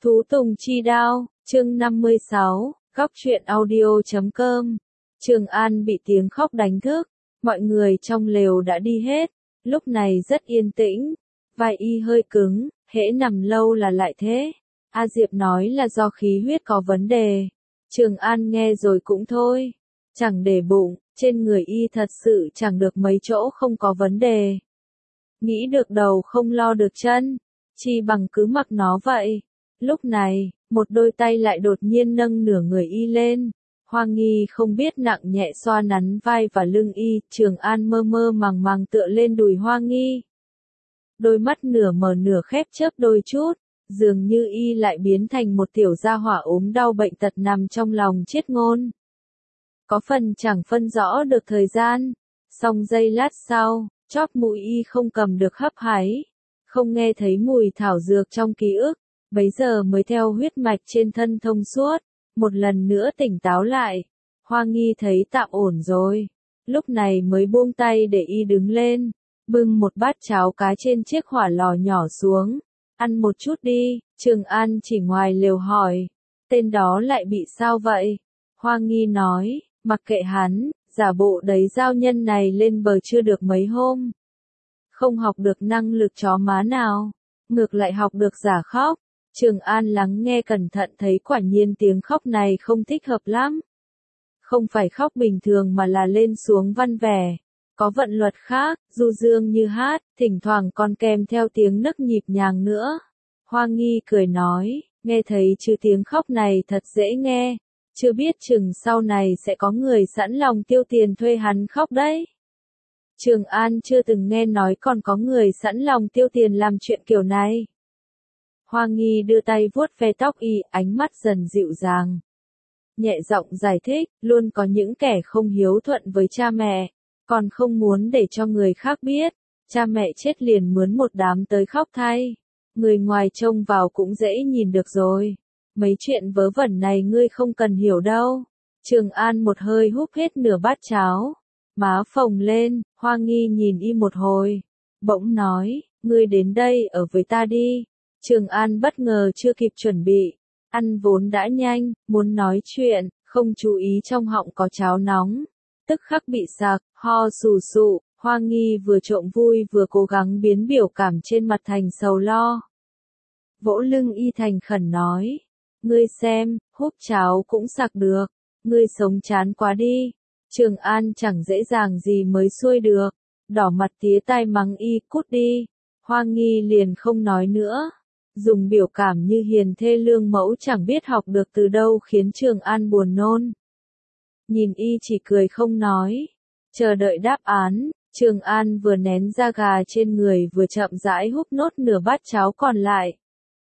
Thú Tùng Chi Đao, chương 56, góc truyện audio.com. Trường An bị tiếng khóc đánh thức, mọi người trong lều đã đi hết, lúc này rất yên tĩnh, vai y hơi cứng, hễ nằm lâu là lại thế. A Diệp nói là do khí huyết có vấn đề. Trường An nghe rồi cũng thôi, chẳng để bụng, trên người y thật sự chẳng được mấy chỗ không có vấn đề. Nghĩ được đầu không lo được chân, chi bằng cứ mặc nó vậy. Lúc này, một đôi tay lại đột nhiên nâng nửa người y lên. Hoa Nghi không biết nặng nhẹ xoa nắn vai và lưng y, Trường An mơ mơ màng màng tựa lên đùi Hoa Nghi. Đôi mắt nửa mở nửa khép chớp đôi chút, dường như y lại biến thành một tiểu gia hỏa ốm đau bệnh tật nằm trong lòng chết ngôn. Có phần chẳng phân rõ được thời gian, song giây lát sau, chóp mũi y không cầm được hấp háy, không nghe thấy mùi thảo dược trong ký ức, bấy giờ mới theo huyết mạch trên thân thông suốt, một lần nữa tỉnh táo lại. Hoa Nghi thấy tạm ổn rồi, lúc này mới buông tay để y đứng lên, bưng một bát cháo cá trên chiếc hỏa lò nhỏ xuống, ăn một chút đi. Trường An chỉ ngoài lều hỏi, tên đó lại bị sao vậy? Hoa Nghi nói, mặc kệ hắn, giả bộ đấy giao nhân này lên bờ chưa được mấy hôm. Không học được năng lực chó má nào, ngược lại học được giả khóc. Trường An lắng nghe cẩn thận thấy quả nhiên tiếng khóc này không thích hợp lắm. Không phải khóc bình thường mà là lên xuống văn vẻ, có vận luật khác, du dương như hát, thỉnh thoảng còn kèm theo tiếng nấc nhịp nhàng nữa. Hoa Nghi cười nói, nghe thấy chứ tiếng khóc này thật dễ nghe, chưa biết chừng sau này sẽ có người sẵn lòng tiêu tiền thuê hắn khóc đấy. Trường An chưa từng nghe nói còn có người sẵn lòng tiêu tiền làm chuyện kiểu này. Hoa Nghi đưa tay vuốt ve tóc y, ánh mắt dần dịu dàng. Nhẹ giọng giải thích, luôn có những kẻ không hiếu thuận với cha mẹ, còn không muốn để cho người khác biết, cha mẹ chết liền mướn một đám tới khóc thay. Người ngoài trông vào cũng dễ nhìn được rồi. Mấy chuyện vớ vẩn này ngươi không cần hiểu đâu. Trường An một hơi húp hết nửa bát cháo, má phồng lên. Hoa Nghi nhìn y một hồi, bỗng nói, ngươi đến đây ở với ta đi. Trường An bất ngờ chưa kịp chuẩn bị, ăn vốn đã nhanh, muốn nói chuyện, không chú ý trong họng có cháo nóng, tức khắc bị sặc, ho sù sụ. Hoa Nghi vừa trộm vui vừa cố gắng biến biểu cảm trên mặt thành sầu lo. Vỗ lưng y thành khẩn nói, ngươi xem, húp cháo cũng sặc được, ngươi sống chán quá đi. Trường An chẳng dễ dàng gì mới xuôi được, đỏ mặt tía tai mắng y cút đi. Hoa Nghi liền không nói nữa, dùng biểu cảm như hiền thê lương mẫu chẳng biết học được từ đâu khiến Trường An buồn nôn. Nhìn y chỉ cười không nói, chờ đợi đáp án. Trường An vừa nén da gà trên người vừa chậm rãi húp nốt nửa bát cháo còn lại.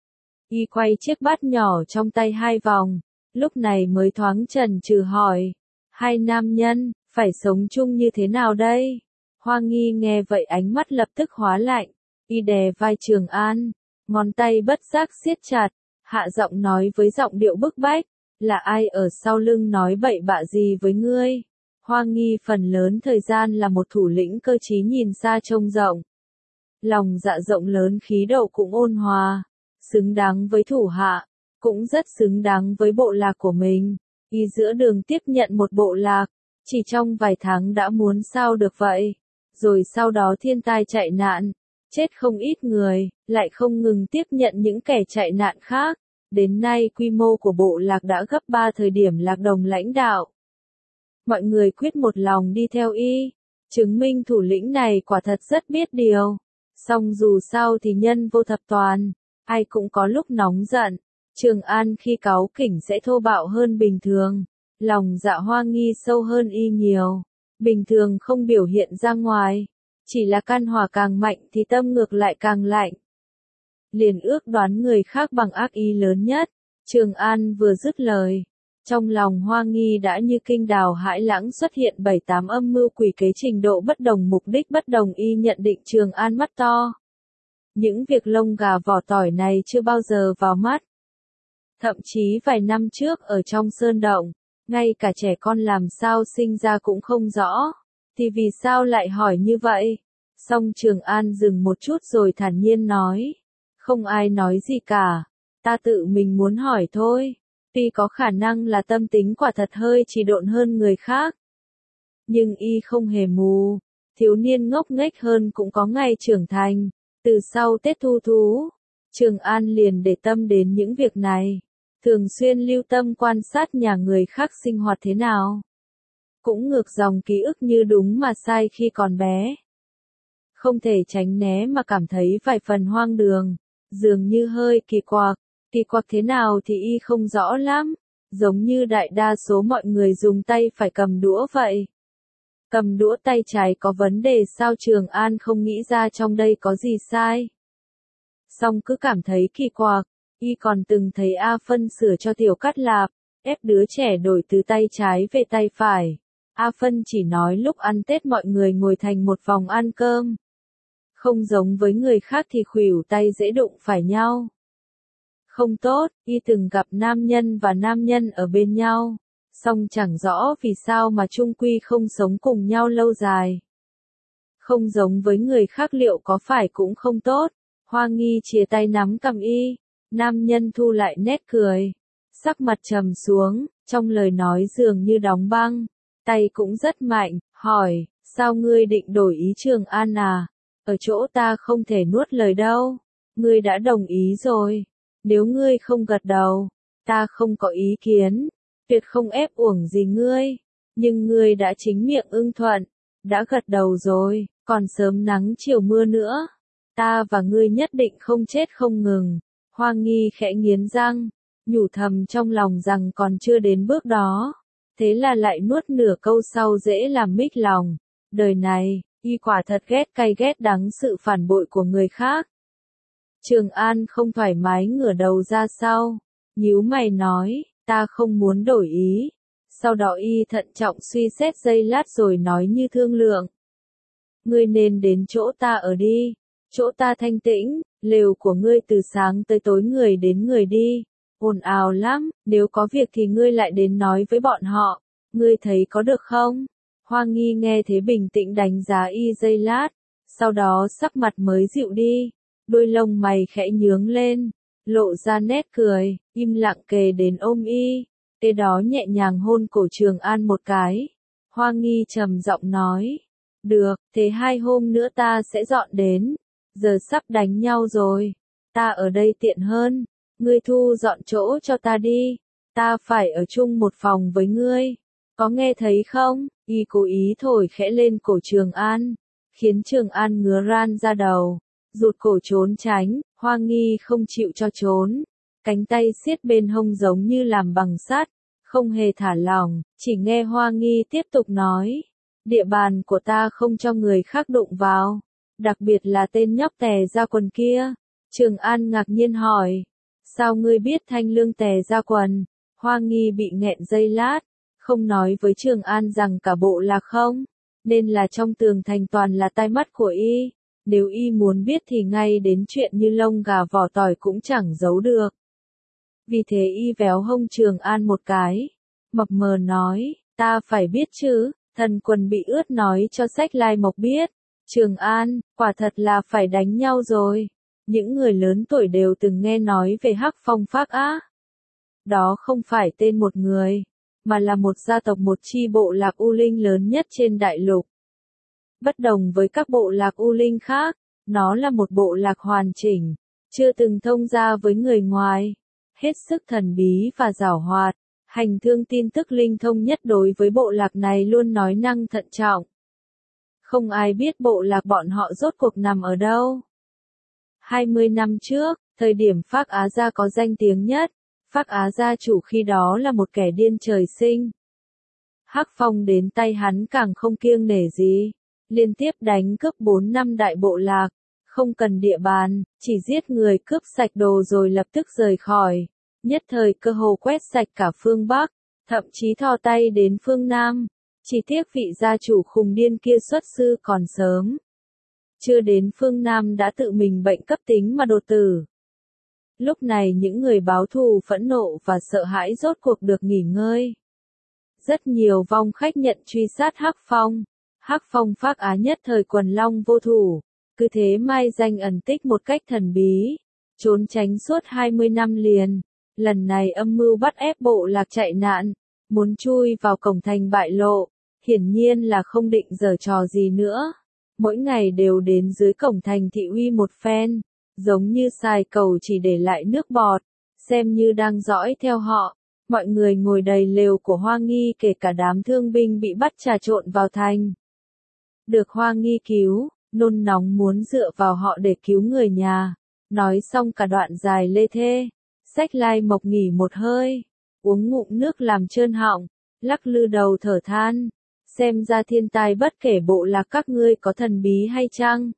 Y quay chiếc bát nhỏ trong tay hai vòng, lúc này mới thoáng chần chừ hỏi, hai nam nhân, phải sống chung như thế nào đây? Hoa Nghi nghe vậy ánh mắt lập tức hóa lạnh, y đè vai Trường An, ngón tay bất giác siết chặt, hạ giọng nói với giọng điệu bức bách, là ai ở sau lưng nói bậy bạ gì với ngươi? Hoa Nghi phần lớn thời gian là một thủ lĩnh cơ trí nhìn xa trông rộng. Lòng dạ rộng lớn khí độ cũng ôn hòa, xứng đáng với thủ hạ, cũng rất xứng đáng với bộ lạc của mình. Y giữa đường tiếp nhận một bộ lạc, chỉ trong vài tháng đã muốn sao được vậy. Rồi sau đó thiên tai chạy nạn, chết không ít người, lại không ngừng tiếp nhận những kẻ chạy nạn khác. Đến nay quy mô của bộ lạc đã gấp 3 thời điểm lạc đồng lãnh đạo. Mọi người quyết một lòng đi theo y, chứng minh thủ lĩnh này quả thật rất biết điều. Song dù sao thì nhân vô thập toàn, ai cũng có lúc nóng giận. Trường An khi cáu kỉnh sẽ thô bạo hơn bình thường, lòng dạ Hoa Nghi sâu hơn y nhiều. Bình thường không biểu hiện ra ngoài, chỉ là can hỏa càng mạnh thì tâm ngược lại càng lạnh. Liền ước đoán người khác bằng ác ý lớn nhất. Trường An vừa dứt lời, trong lòng Hoa Nghi đã như kinh đào hãi lãng xuất hiện 7-8 âm mưu quỷ kế trình độ bất đồng, mục đích bất đồng. Y nhận định Trường An mắt to. Những việc lông gà vỏ tỏi này chưa bao giờ vào mắt. Thậm chí vài năm trước ở trong sơn động, ngay cả trẻ con làm sao sinh ra cũng không rõ. Thì vì sao lại hỏi như vậy? Song Trường An dừng một chút rồi thản nhiên nói, không ai nói gì cả. ta tự mình muốn hỏi thôi. Tuy có khả năng là tâm tính quả thật hơi trì độn hơn người khác. Nhưng y không hề mù. Thiếu niên ngốc nghếch hơn cũng có ngày trưởng thành. Từ sau Tết Thu Thú, Trường An liền để tâm đến những việc này. Thường xuyên lưu tâm quan sát nhà người khác sinh hoạt thế nào. Cũng ngược dòng ký ức như đúng mà sai khi còn bé. Không thể tránh né mà cảm thấy vài phần hoang đường, dường như hơi kỳ quặc. Kỳ quặc thế nào thì y không rõ lắm, giống như đại đa số mọi người dùng tay phải cầm đũa vậy. Cầm đũa tay trái có vấn đề sao Trường An không nghĩ ra trong đây có gì sai. Song cứ cảm thấy kỳ quặc, y còn từng thấy A Phân sửa cho Tiểu Cát Lạp, ép đứa trẻ đổi từ tay trái về tay phải. A Phân chỉ nói lúc ăn Tết mọi người ngồi thành một vòng ăn cơm. Không giống với người khác thì khuỷu tay dễ đụng phải nhau. Không tốt, y từng gặp nam nhân và nam nhân ở bên nhau. Song chẳng rõ vì sao mà chung quy không sống cùng nhau lâu dài. Không giống với người khác liệu có phải cũng không tốt. Hoa Nghi chia tay nắm cầm y. Nam nhân thu lại nét cười. Sắc mặt trầm xuống, trong lời nói dường như đóng băng. Tay cũng rất mạnh, hỏi, sao ngươi định đổi ý Trường An à? Ở chỗ ta không thể nuốt lời đâu. Ngươi đã đồng ý rồi. Nếu ngươi không gật đầu, ta không có ý kiến. Tuyệt không ép uổng gì ngươi. Nhưng ngươi đã chính miệng ưng thuận. Đã gật đầu rồi, còn sớm nắng chiều mưa nữa. Ta và ngươi nhất định không chết không ngừng. Hoa Nghi khẽ nghiến răng, nhủ thầm trong lòng rằng còn chưa đến bước đó. Thế là lại nuốt nửa câu sau dễ làm mích lòng. Đời này, y quả thật ghét cay ghét đắng sự phản bội của người khác. Trường An không thoải mái ngửa đầu ra sau. Nhíu mày nói, ta không muốn đổi ý. Sau đó y thận trọng suy xét giây lát rồi nói như thương lượng. Ngươi nên đến chỗ ta ở đi. Chỗ ta thanh tĩnh, lều của ngươi từ sáng tới tối người đến người đi. Ồn ào lắm, nếu có việc thì ngươi lại đến nói với bọn họ. Ngươi thấy có được không? Hoa Nghi nghe thế bình tĩnh đánh giá y giây lát. Sau đó sắc mặt mới dịu đi. Đôi lông mày khẽ nhướng lên. Lộ ra nét cười, im lặng kề đến ôm y. Kế đó nhẹ nhàng hôn cổ Trường An một cái. Hoa Nghi trầm giọng nói. Được, thế 2 hôm nữa ta sẽ dọn đến. Giờ sắp đánh nhau rồi. Ta ở đây tiện hơn. Ngươi thu dọn chỗ cho ta đi. Ta phải ở chung một phòng với ngươi. Có nghe thấy không? Y cố ý thổi khẽ lên cổ Trường An. Khiến Trường An ngứa ran ra đầu. Rụt cổ trốn tránh. Hoa Nghi không chịu cho trốn. Cánh tay siết bên hông giống như làm bằng sắt. Không hề thả lỏng. Chỉ nghe Hoa Nghi tiếp tục nói. Địa bàn của ta không cho người khác đụng vào. Đặc biệt là tên nhóc tè ra quần kia. Trường An ngạc nhiên hỏi. Sao ngươi biết Thanh Lương tè ra quần? Hoa Nghi bị nghẹn giây lát. Không nói với Trường An rằng cả bộ là không. Nên là trong tường thành toàn là tai mắt của y. Nếu y muốn biết thì ngay đến chuyện như lông gà vỏ tỏi cũng chẳng giấu được. Vì thế y véo hông Trường An một cái. Mập mờ nói, ta phải biết chứ, thần quần bị ướt nói cho Sách Lai Mộc biết. Trường An, quả thật là phải đánh nhau rồi. Những người lớn tuổi đều từng nghe nói về Hắc Phong Phác Á. Đó không phải tên một người, mà là một gia tộc một chi bộ lạc U Linh lớn nhất trên đại lục. Bất đồng với các bộ lạc U Linh khác, nó là một bộ lạc hoàn chỉnh, chưa từng thông gia với người ngoài, hết sức thần bí và giảo hoạt. Hành thương tin tức linh thông nhất đối với bộ lạc này luôn nói năng thận trọng. Không ai biết bộ lạc bọn họ rốt cuộc nằm ở đâu. 20 năm trước, thời điểm Phác Á Gia có danh tiếng nhất, Phác Á Gia chủ khi đó là một kẻ điên trời sinh. Hắc Phong đến tay hắn càng không kiêng nể gì, liên tiếp đánh cướp 4 năm đại bộ lạc, không cần địa bàn, chỉ giết người cướp sạch đồ rồi lập tức rời khỏi. Nhất thời cơ hồ quét sạch cả phương Bắc, thậm chí thò tay đến phương Nam. Chỉ tiếc vị gia chủ khùng điên kia xuất sư còn sớm. Chưa đến phương Nam đã tự mình bệnh cấp tính mà đột tử. Lúc này những người báo thù phẫn nộ và sợ hãi rốt cuộc được nghỉ ngơi. Rất nhiều vong khách nhận truy sát Hắc Phong. Hắc Phong Phác Á nhất thời quần long vô thủ. Cứ thế mai danh ẩn tích một cách thần bí. trốn tránh suốt 20 năm liền. Lần này âm mưu bắt ép bộ lạc chạy nạn, muốn chui vào cổng thành bại lộ, hiển nhiên là không định giở trò gì nữa. Mỗi ngày đều đến dưới cổng thành thị uy một phen, giống như xài cầu chỉ để lại nước bọt, xem như đang dõi theo họ. Mọi người ngồi đầy lều của Hoa Nghi, kể cả đám thương binh bị bắt trà trộn vào thành. Được Hoa Nghi cứu, nôn nóng muốn dựa vào họ để cứu người nhà. Nói xong cả đoạn dài lê thê, Xách Lai Mộc nghỉ một hơi, uống ngụm nước làm trơn họng, lắc lư đầu thở than. Xem ra thiên tai bất kể bộ lạc các ngươi có thần bí hay chăng?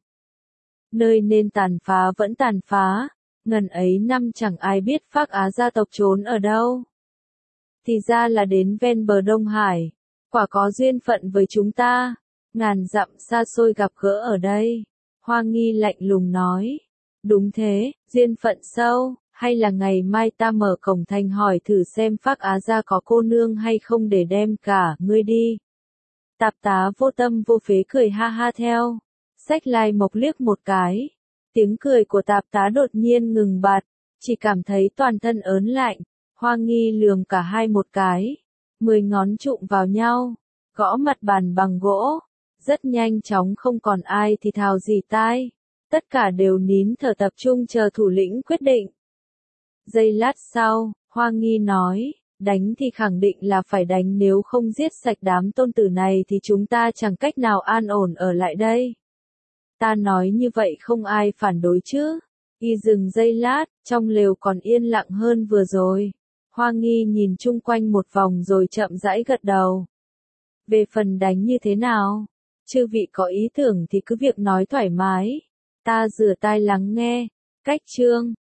Nơi nên tàn phá vẫn tàn phá, ngần ấy năm chẳng ai biết Phác Á gia tộc trốn ở đâu. Thì ra là đến ven bờ Đông Hải, quả có duyên phận với chúng ta, ngàn dặm xa xôi gặp gỡ ở đây. Hoa Nghi lạnh lùng nói, đúng thế, duyên phận sâu, hay là ngày mai ta mở cổng thành hỏi thử xem Phác Á gia có cô nương hay không để đem cả ngươi đi. Tạp tá vô tâm vô phế cười ha ha theo. Xách Lai Mộc liếc một cái. Tiếng cười của tạp tá đột nhiên ngừng bặt, chỉ cảm thấy toàn thân ớn lạnh. Hoa Nghi lườm cả hai một cái. 10 ngón trụm vào nhau, gõ mặt bàn bằng gỗ. Rất nhanh chóng không còn ai thì thào gì tai. Tất cả đều nín thở tập trung chờ thủ lĩnh quyết định. Giây lát sau, Hoa Nghi nói, đánh thì khẳng định là phải đánh, nếu không giết sạch đám tôn tử này thì chúng ta chẳng cách nào an ổn ở lại đây. Ta nói như vậy không ai phản đối chứ? Y dừng giây lát, trong lều còn yên lặng hơn vừa rồi. Hoa Nghi nhìn chung quanh một vòng rồi chậm rãi gật đầu. Về phần đánh như thế nào? Chư vị có ý tưởng thì cứ việc nói thoải mái. Ta rửa tai lắng nghe. Cách chương